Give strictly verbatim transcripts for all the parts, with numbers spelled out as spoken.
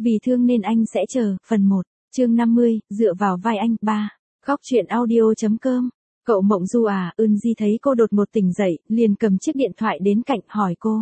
Vì thương nên anh sẽ chờ, phần một, chương năm mươi, dựa vào vai anh, ba. Góc truyện audio.com. Cậu Mộng Du à, Ưn Di thấy cô đột ngột tỉnh dậy, liền cầm chiếc điện thoại đến cạnh hỏi cô.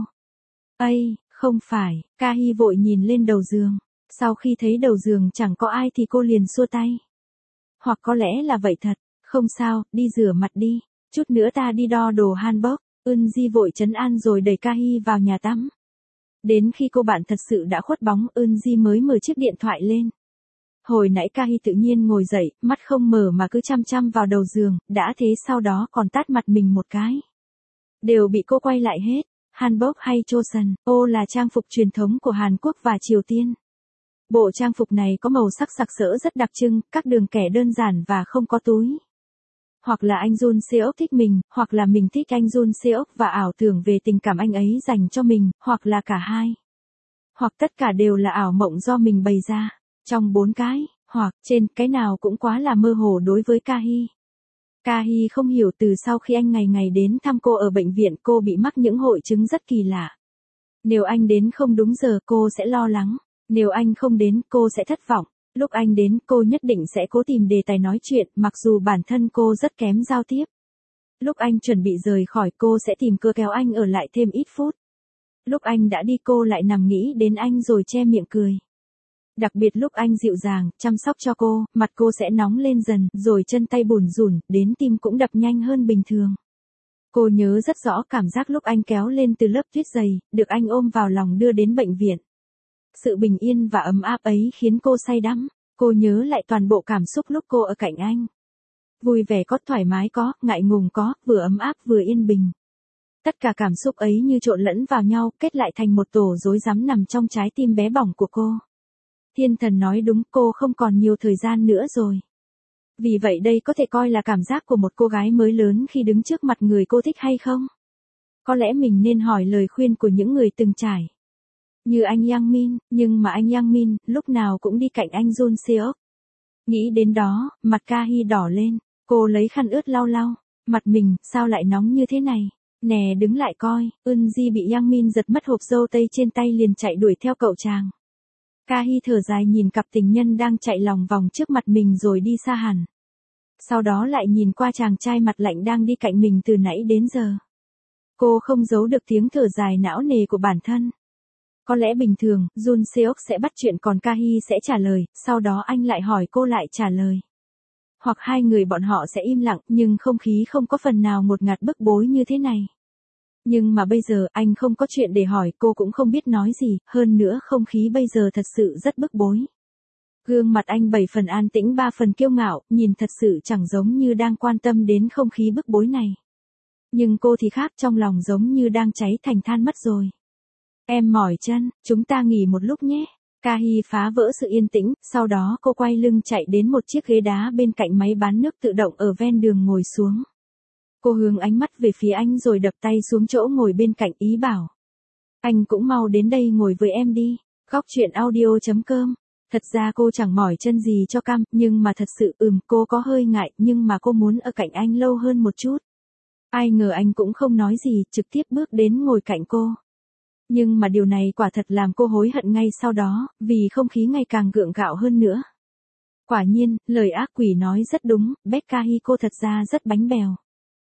Ây, không phải, Ca Hi vội nhìn lên đầu giường. Sau khi thấy đầu giường chẳng có ai thì cô liền xua tay. Hoặc có lẽ là vậy thật, không sao, đi rửa mặt đi, chút nữa ta đi đo đồ hanbok. Ưn Di vội trấn an rồi đẩy Ca Hi vào nhà tắm. Đến khi cô bạn thật sự đã khuất bóng, Ưn Di mới mở chiếc điện thoại lên. Hồi nãy Ca Hi tự nhiên ngồi dậy, mắt không mở mà cứ chăm chăm vào đầu giường, đã thế sau đó còn tát mặt mình một cái. Đều bị cô quay lại hết. Hanbok hay Choson, ô là trang phục truyền thống của Hàn Quốc và Triều Tiên. Bộ trang phục này có màu sắc sặc sỡ rất đặc trưng, các đường kẻ đơn giản và không có túi. Hoặc là anh Jun Seok thích mình, hoặc là mình thích anh Jun Seok và ảo tưởng về tình cảm anh ấy dành cho mình, hoặc là cả hai. Hoặc tất cả đều là ảo mộng do mình bày ra. Trong bốn cái, hoặc trên, cái nào cũng quá là mơ hồ đối với Ca Hi. Ca Hi không hiểu từ sau khi anh ngày ngày đến thăm cô ở bệnh viện cô bị mắc những hội chứng rất kỳ lạ. Nếu anh đến không đúng giờ cô sẽ lo lắng. Nếu anh không đến cô sẽ thất vọng. Lúc anh đến cô nhất định sẽ cố tìm đề tài nói chuyện mặc dù bản thân cô rất kém giao tiếp. Lúc anh chuẩn bị rời khỏi cô sẽ tìm cơ kéo anh ở lại thêm ít phút. Lúc anh đã đi cô lại nằm nghĩ đến anh rồi che miệng cười. Đặc biệt lúc anh dịu dàng, chăm sóc cho cô, mặt cô sẽ nóng lên dần, rồi chân tay bủn rủn, đến tim cũng đập nhanh hơn bình thường. Cô nhớ rất rõ cảm giác lúc anh kéo lên từ lớp tuyết dày, được anh ôm vào lòng đưa đến bệnh viện. Sự bình yên và ấm áp ấy khiến cô say đắm. Cô nhớ lại toàn bộ cảm xúc lúc cô ở cạnh anh. Vui vẻ có, thoải mái có, ngại ngùng có, vừa ấm áp vừa yên bình. Tất cả cảm xúc ấy như trộn lẫn vào nhau, kết lại thành một tổ rối rắm nằm trong trái tim bé bỏng của cô. Thiên thần nói đúng, cô không còn nhiều thời gian nữa rồi. Vì vậy đây có thể coi là cảm giác của một cô gái mới lớn khi đứng trước mặt người cô thích hay không? Có lẽ mình nên hỏi lời khuyên của những người từng trải. Như anh Yang Min, nhưng mà anh Yang Min, lúc nào cũng đi cạnh anh Jun Seok. Nghĩ đến đó, mặt Ca Hi đỏ lên, cô lấy khăn ướt lau lau, mặt mình, sao lại nóng như thế này? Nè đứng lại coi, Ưn Di bị Yang Min giật mất hộp dâu tây trên tay liền chạy đuổi theo cậu chàng. Ca Hi thở dài nhìn cặp tình nhân đang chạy lòng vòng trước mặt mình rồi đi xa hẳn. Sau đó lại nhìn qua chàng trai mặt lạnh đang đi cạnh mình từ nãy đến giờ. Cô không giấu được tiếng thở dài não nề của bản thân. Có lẽ bình thường, Jun Seok sẽ bắt chuyện còn Ca Hi sẽ trả lời, sau đó anh lại hỏi cô lại trả lời. Hoặc hai người bọn họ sẽ im lặng, nhưng không khí không có phần nào ngột ngạt bức bối như thế này. Nhưng mà bây giờ, anh không có chuyện để hỏi, cô cũng không biết nói gì, hơn nữa không khí bây giờ thật sự rất bức bối. Gương mặt anh bảy phần an tĩnh ba phần kiêu ngạo, nhìn thật sự chẳng giống như đang quan tâm đến không khí bức bối này. Nhưng cô thì khác, trong lòng giống như đang cháy thành than mất rồi. Em mỏi chân, chúng ta nghỉ một lúc nhé. Ca Hi phá vỡ sự yên tĩnh, sau đó cô quay lưng chạy đến một chiếc ghế đá bên cạnh máy bán nước tự động ở ven đường ngồi xuống. Cô hướng ánh mắt về phía anh rồi đập tay xuống chỗ ngồi bên cạnh ý bảo. Anh cũng mau đến đây ngồi với em đi. Góc truyện audio.com. Thật ra cô chẳng mỏi chân gì cho cam, nhưng mà thật sự ừm cô có hơi ngại nhưng mà cô muốn ở cạnh anh lâu hơn một chút. Ai ngờ anh cũng không nói gì, trực tiếp bước đến ngồi cạnh cô. Nhưng mà điều này quả thật làm cô hối hận ngay sau đó, vì không khí ngày càng gượng gạo hơn nữa. Quả nhiên, lời ác quỷ nói rất đúng, Baek Ca Hi cô thật ra rất bánh bèo.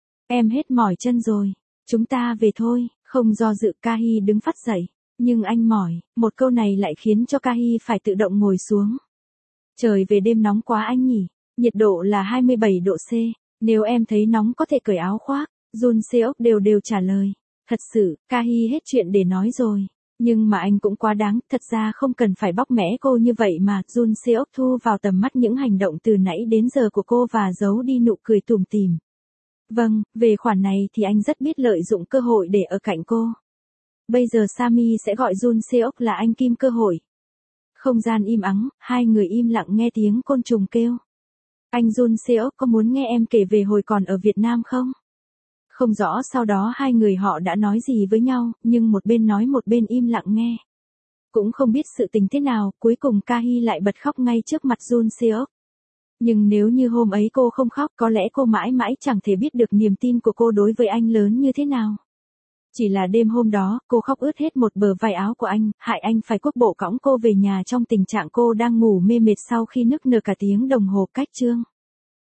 Em hết mỏi chân rồi, chúng ta về thôi, không do dự Ca Hi đứng phắt dậy. Nhưng anh mỏi, một câu này lại khiến cho Ca Hi phải tự động ngồi xuống. Trời về đêm nóng quá anh nhỉ, nhiệt độ là hai mươi bảy độ C, nếu em thấy nóng có thể cởi áo khoác, Jun Seok đều đều trả lời. Thật sự, Ca Hi hết chuyện để nói rồi. Nhưng mà anh cũng quá đáng, thật ra không cần phải bóc mẽ cô như vậy mà. Jun Seok thu vào tầm mắt những hành động từ nãy đến giờ của cô và giấu đi nụ cười tủm tỉm. Vâng, về khoản này thì anh rất biết lợi dụng cơ hội để ở cạnh cô. Bây giờ Sami sẽ gọi Jun Seok là anh Kim cơ hội. Không gian im ắng, hai người im lặng nghe tiếng côn trùng kêu. Anh Jun Seok có muốn nghe em kể về hồi còn ở Việt Nam không? Không rõ sau đó hai người họ đã nói gì với nhau, nhưng một bên nói một bên im lặng nghe. Cũng không biết sự tình thế nào, cuối cùng Ca Hi lại bật khóc ngay trước mặt Jun Seok. Nhưng nếu như hôm ấy cô không khóc, có lẽ cô mãi mãi chẳng thể biết được niềm tin của cô đối với anh lớn như thế nào. Chỉ là đêm hôm đó, cô khóc ướt hết một bờ vai áo của anh, hại anh phải cuốc bộ cõng cô về nhà trong tình trạng cô đang ngủ mê mệt sau khi nức nở cả tiếng đồng hồ cách chương.